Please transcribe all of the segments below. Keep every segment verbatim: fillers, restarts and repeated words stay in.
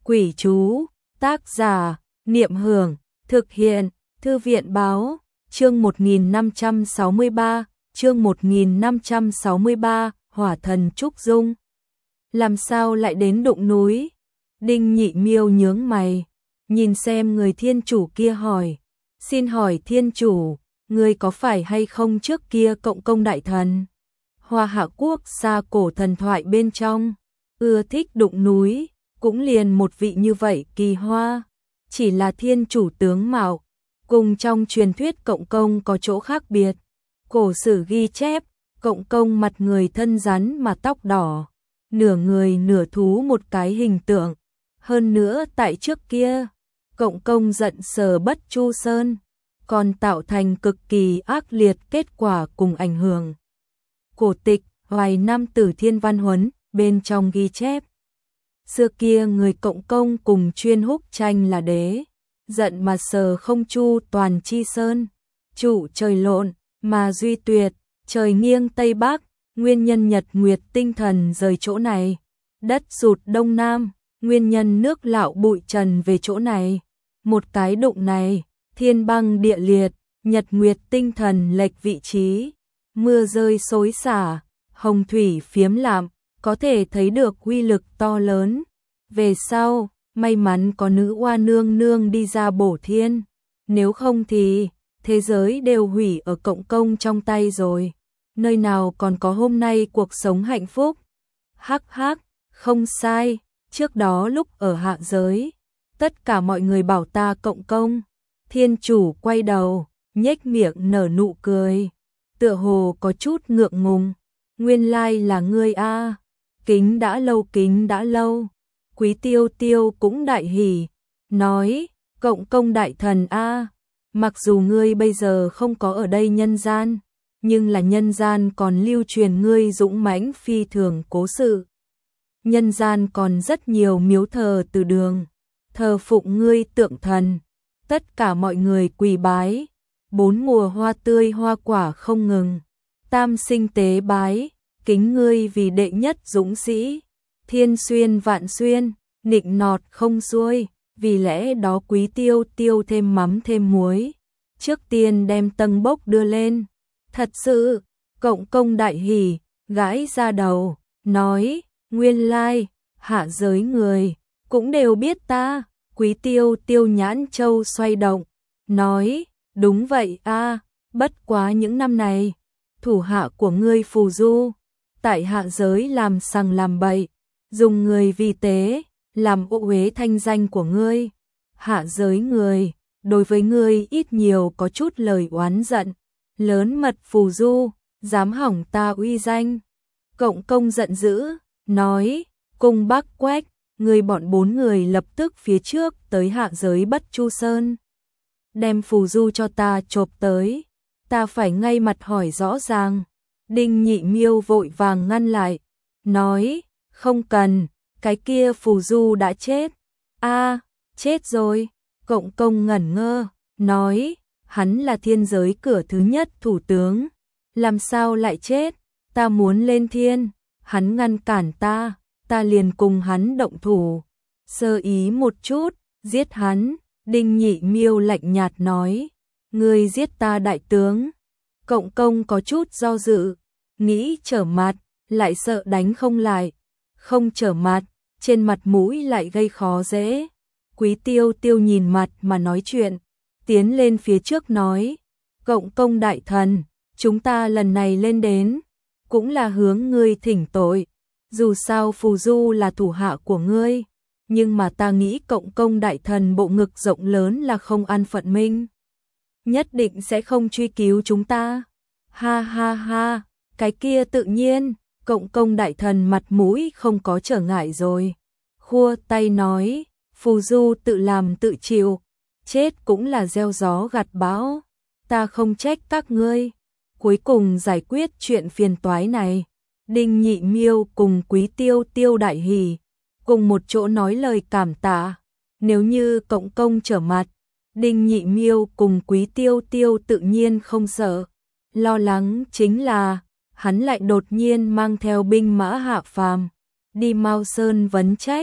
Quỷ chú, tác giả, Niệm Hưởng, thực hiện, Thư viện Báo, chương một nghìn năm trăm sáu mươi ba, chương một nghìn năm trăm sáu mươi ba, Hỏa Thần Trúc Dung. Làm sao lại đến đụng núi? Đinh Nhị Miêu nhướng mày, nhìn xem người thiên chủ kia hỏi, xin hỏi thiên chủ, người có phải hay không trước kia cộng công đại thần? Hoa Hạ quốc xa cổ thần thoại bên trong, ưa thích đụng núi, cũng liền một vị như vậy kỳ hoa, chỉ là thiên chủ tướng mạo, cùng trong truyền thuyết cộng công có chỗ khác biệt. Cổ sử ghi chép, cộng công mặt người thân rắn mà tóc đỏ, nửa người nửa thú một cái hình tượng. Hơn nữa tại trước kia, cộng công giận Sở Bất Chu Sơn, còn tạo thành cực kỳ ác liệt kết quả cùng ảnh hưởng. Cổ tịch, Hoài Nam Tử Thiên Văn Huấn, bên trong ghi chép. Xưa kia người cộng công cùng chuyên húc tranh là đế, giận mà sờ không chu toàn chi sơn, trụ trời lộn, mà duy tuyệt, trời nghiêng Tây Bắc, nguyên nhân nhật nguyệt tinh thần rời chỗ này, đất sụt Đông Nam, nguyên nhân nước lạo bụi trần về chỗ này. Một cái đụng này, thiên băng địa liệt, nhật nguyệt tinh thần lệch vị trí, mưa rơi xối xả, hồng thủy phiếm lạm, có thể thấy được uy lực to lớn. Về sau, may mắn có nữ oa nương nương đi ra bổ thiên, nếu không thì thế giới đều hủy ở cộng công trong tay rồi, nơi nào còn có hôm nay cuộc sống hạnh phúc. Hắc hắc, không sai, trước đó lúc ở hạ giới, tất cả mọi người bảo ta cộng công. Thiên chủ quay đầu, nhếch miệng nở nụ cười, tựa hồ có chút ngượng ngùng. Nguyên lai là ngươi a, kính đã lâu kính đã lâu. Quý Tiêu Tiêu cũng đại hỉ, nói, cộng công đại thần a, mặc dù ngươi bây giờ không có ở đây nhân gian, nhưng là nhân gian còn lưu truyền ngươi dũng mãnh phi thường cố sự. Nhân gian còn rất nhiều miếu thờ từ đường, thờ phụng ngươi tượng thần, tất cả mọi người quỳ bái, bốn mùa hoa tươi hoa quả không ngừng, tam sinh tế bái, kính ngươi vì đệ nhất dũng sĩ, thiên xuyên vạn xuyên, nịnh nọt không xuôi, vì lẽ đó Quý Tiêu Tiêu thêm mắm thêm muối, trước tiên đem tân bốc đưa lên. Thật sự, cộng công đại hỉ, gãi ra đầu, nói, nguyên lai, hạ giới người, cũng đều biết ta. Quý Tiêu Tiêu nhãn châu xoay động, nói, đúng vậy a, bất quá những năm này, thủ hạ của ngươi phù du, tại hạ giới làm sằng làm bậy, dùng người vi tế, làm ô uế thanh danh của ngươi. Hạ giới người, đối với ngươi ít nhiều có chút lời oán giận, lớn mật phù du, dám hỏng ta uy danh. Cộng công giận dữ, nói, cung Bắc Quách, người bọn bốn người lập tức phía trước tới hạ giới Bất Chu Sơn. Đem phù du cho ta chộp tới, ta phải ngay mặt hỏi rõ ràng. Đinh Nhị Miêu vội vàng ngăn lại, nói, không cần, cái kia phù du đã chết. A, chết rồi. Cộng công ngẩn ngơ, nói, hắn là thiên giới cửa thứ nhất thủ tướng, làm sao lại chết? Ta muốn lên thiên, hắn ngăn cản ta, ta liền cùng hắn động thủ, sơ ý một chút, giết hắn. Đinh Nhị Miêu lạnh nhạt nói, ngươi giết ta đại tướng. Cộng công có chút do dự, nghĩ trở mặt, lại sợ đánh không lại, không trở mặt, trên mặt mũi lại gây khó dễ. Quý Tiêu Tiêu nhìn mặt mà nói chuyện, tiến lên phía trước nói, cộng công đại thần, chúng ta lần này lên đến, cũng là hướng ngươi thỉnh tội, dù sao phù du là thủ hạ của ngươi, nhưng mà ta nghĩ cộng công đại thần bộ ngực rộng lớn là không ăn phận minh, nhất định sẽ không truy cứu chúng ta. Ha ha ha, cái kia tự nhiên, cộng công đại thần mặt mũi không có trở ngại rồi, khua tay nói, phù du tự làm tự chịu, chết cũng là gieo gió gặt bão, ta không trách các ngươi. Cuối cùng giải quyết chuyện phiền toái này, Đinh Nhị Miêu cùng Quý Tiêu Tiêu đại hỉ, cùng một chỗ nói lời cảm tạ. Nếu như cộng công trở mặt, Đinh Nhị Miêu cùng Quý Tiêu Tiêu tự nhiên không sợ, lo lắng chính là hắn lại đột nhiên mang theo binh mã hạ phàm, đi Mao Sơn vấn trách.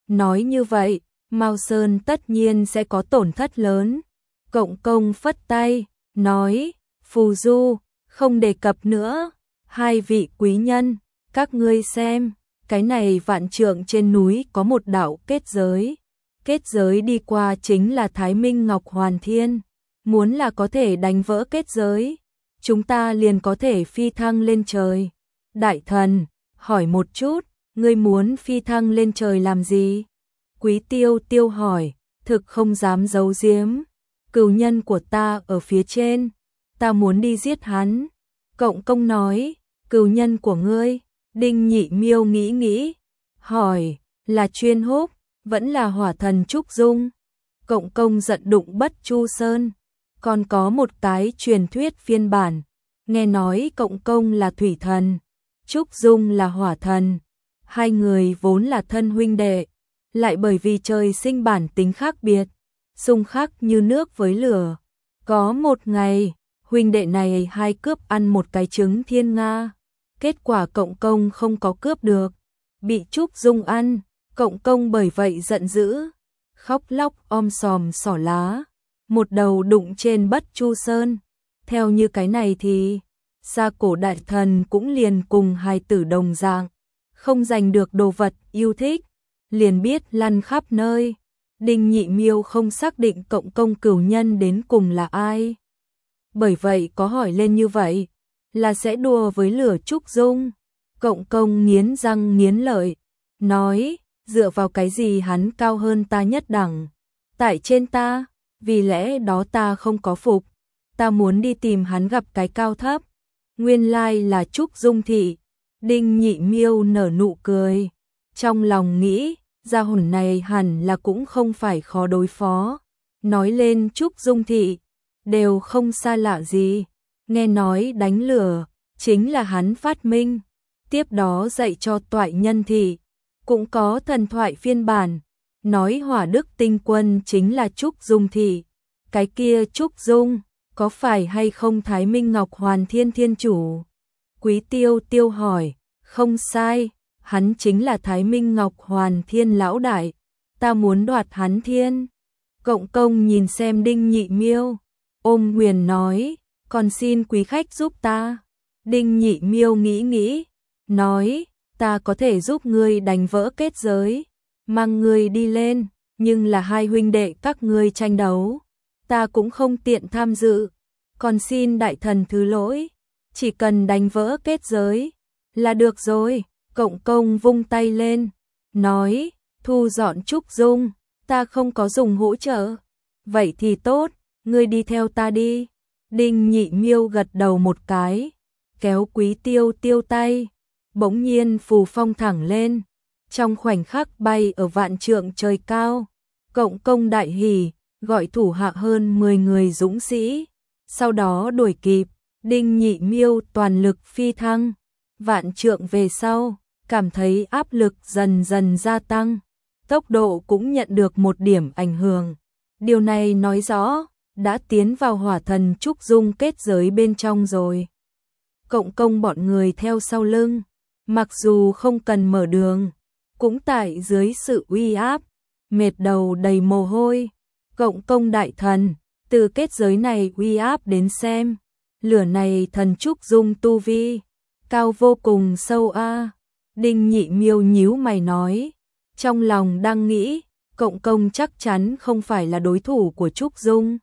nói như vậy, Mao Sơn tất nhiên sẽ có tổn thất lớn. Cộng công phất tay, nói, phù du, không đề cập nữa, hai vị quý nhân, các ngươi xem, cái này vạn trượng trên núi có một đạo kết giới. Kết giới đi qua chính là Thái Minh Ngọc Hoàn Thiên, muốn là có thể đánh vỡ kết giới, chúng ta liền có thể phi thăng lên trời. Đại thần, hỏi một chút, ngươi muốn phi thăng lên trời làm gì? Quý Tiêu Tiêu hỏi, thực không dám giấu giếm, cừu nhân của ta ở phía trên, ta muốn đi giết hắn. Cộng công nói, cừu nhân của ngươi? Đinh Nhị Miêu nghĩ nghĩ, hỏi, là Chuyên Húc, vẫn là hỏa thần Trúc Dung? Cộng công giận đụng Bất Chu Sơn, còn có một cái truyền thuyết phiên bản, nghe nói cộng công là thủy thần, Trúc Dung là hỏa thần, hai người vốn là thân huynh đệ, lại bởi vì trời sinh bản tính khác biệt, xung khắc như nước với lửa. Có một ngày, huynh đệ này hai cướp ăn một cái trứng thiên nga, kết quả cộng công không có cướp được, bị Trúc Dung ăn, cộng công bởi vậy giận dữ, khóc lóc om sòm xỏ lá, một đầu đụng trên Bất Chu Sơn. Theo như cái này thì, Sa Cổ đại thần cũng liền cùng hai tử đồng dạng, không giành được đồ vật yêu thích, liền biết lăn khắp nơi. Đinh Nhị Miêu không xác định cộng công cửu nhân đến cùng là ai. Bởi vậy có hỏi lên như vậy, là sẽ đùa với lửa Trúc Dung. Cộng công nghiến răng nghiến lợi, nói, dựa vào cái gì hắn cao hơn ta nhất đẳng, tại trên ta, vì lẽ đó ta không có phục, ta muốn đi tìm hắn gặp cái cao thấp. Nguyên lai là Trúc Dung thị. Đinh Nhị Miêu nở nụ cười, trong lòng nghĩ, gia hồn này hẳn là cũng không phải khó đối phó. Nói lên Trúc Dung thị, đều không xa lạ gì, nghe nói đánh lửa, chính là hắn phát minh, tiếp đó dạy cho Toại Nhân thị, cũng có thần thoại phiên bản, nói hỏa đức tinh quân chính là Trúc Dung thị, cái kia Trúc Dung, có phải hay không Thái Minh Ngọc Hoàn Thiên Thiên Chủ? Quý Tiêu Tiêu hỏi, không sai, hắn chính là Thái Minh Ngọc Hoàn Thiên lão đại, ta muốn đoạt hắn thiên. Cộng công nhìn xem Đinh Nhị Miêu, ôm huyền nói, còn xin quý khách giúp ta. Đinh Nhị Miêu nghĩ nghĩ, nói, ta có thể giúp ngươi đánh vỡ kết giới, mang ngươi đi lên, nhưng là hai huynh đệ các ngươi tranh đấu, ta cũng không tiện tham dự, còn xin đại thần thứ lỗi, chỉ cần đánh vỡ kết giới là được rồi. Cộng công vung tay lên, nói, thu dọn Trúc Dung, ta không có dùng hỗ trợ. Vậy thì tốt, ngươi đi theo ta đi. Đinh Nhị Miêu gật đầu một cái, kéo Quý Tiêu Tiêu tay, bỗng nhiên phù phong thẳng lên, trong khoảnh khắc bay ở vạn trượng trời cao. Cộng công đại hỉ, gọi thủ hạ hơn mười người dũng sĩ, sau đó đuổi kịp. Đinh Nhị Miêu toàn lực phi thăng, vạn trượng về sau, cảm thấy áp lực dần dần gia tăng, tốc độ cũng nhận được một điểm ảnh hưởng. Điều này nói rõ, đã tiến vào hỏa thần Trúc Dung kết giới bên trong rồi. Cộng công bọn người theo sau lưng, mặc dù không cần mở đường, cũng tại dưới sự uy áp, mệt đầu đầy mồ hôi. Cộng công đại thần, từ kết giới này uy áp đến xem, lửa này thần Trúc Dung tu vi, cao vô cùng sâu a. Đinh Nhị Miêu nhíu mày nói, trong lòng đang nghĩ, cộng công chắc chắn không phải là đối thủ của Trúc Dung.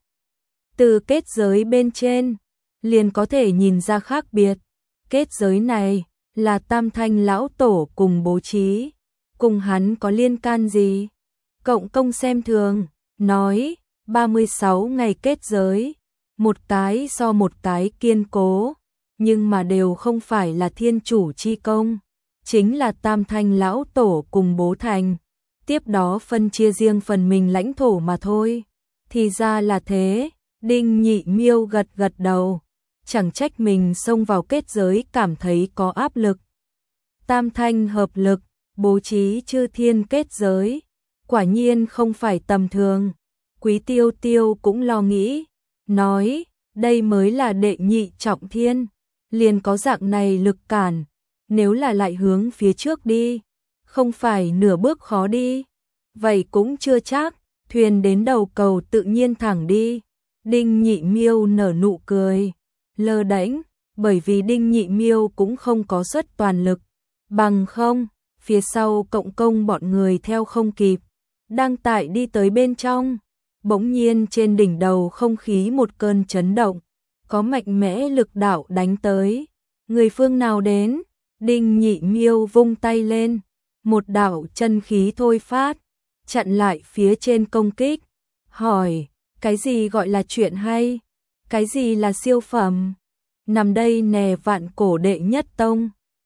Từ kết giới bên trên, liền có thể nhìn ra khác biệt. Kết giới này là Tam Thanh lão tổ cùng bố trí, cùng hắn có liên can gì? Cộng công xem thường, nói, ba mươi sáu ngày kết giới, một cái so một cái kiên cố, nhưng mà đều không phải là thiên chủ chi công, chính là Tam Thanh lão tổ cùng bố thành, tiếp đó phân chia riêng phần mình lãnh thổ mà thôi. Thì ra là thế. Đinh Nhị Miêu gật gật đầu, chẳng trách mình xông vào kết giới cảm thấy có áp lực. Tam Thanh hợp lực, bố trí chư thiên kết giới, quả nhiên không phải tầm thường. Quý Tiêu Tiêu cũng lo nghĩ, nói, đây mới là đệ nhị trọng thiên, liền có dạng này lực cản, nếu là lại hướng phía trước đi, không phải nửa bước khó đi. Vậy cũng chưa chắc, thuyền đến đầu cầu tự nhiên thẳng đi. Đinh Nhị Miêu nở nụ cười, lơ đễnh, bởi vì Đinh Nhị Miêu cũng không có xuất toàn lực, bằng không, phía sau cộng công bọn người theo không kịp. Đang tại đi tới bên trong, bỗng nhiên trên đỉnh đầu không khí một cơn chấn động, có mạnh mẽ lực đạo đánh tới. Người phương nào đến? Đinh Nhị Miêu vung tay lên, một đạo chân khí thôi phát, chặn lại phía trên công kích, hỏi, cái gì gọi là chuyện hay? Cái gì là siêu phẩm? Nằm đây nè vạn cổ đệ nhất tông.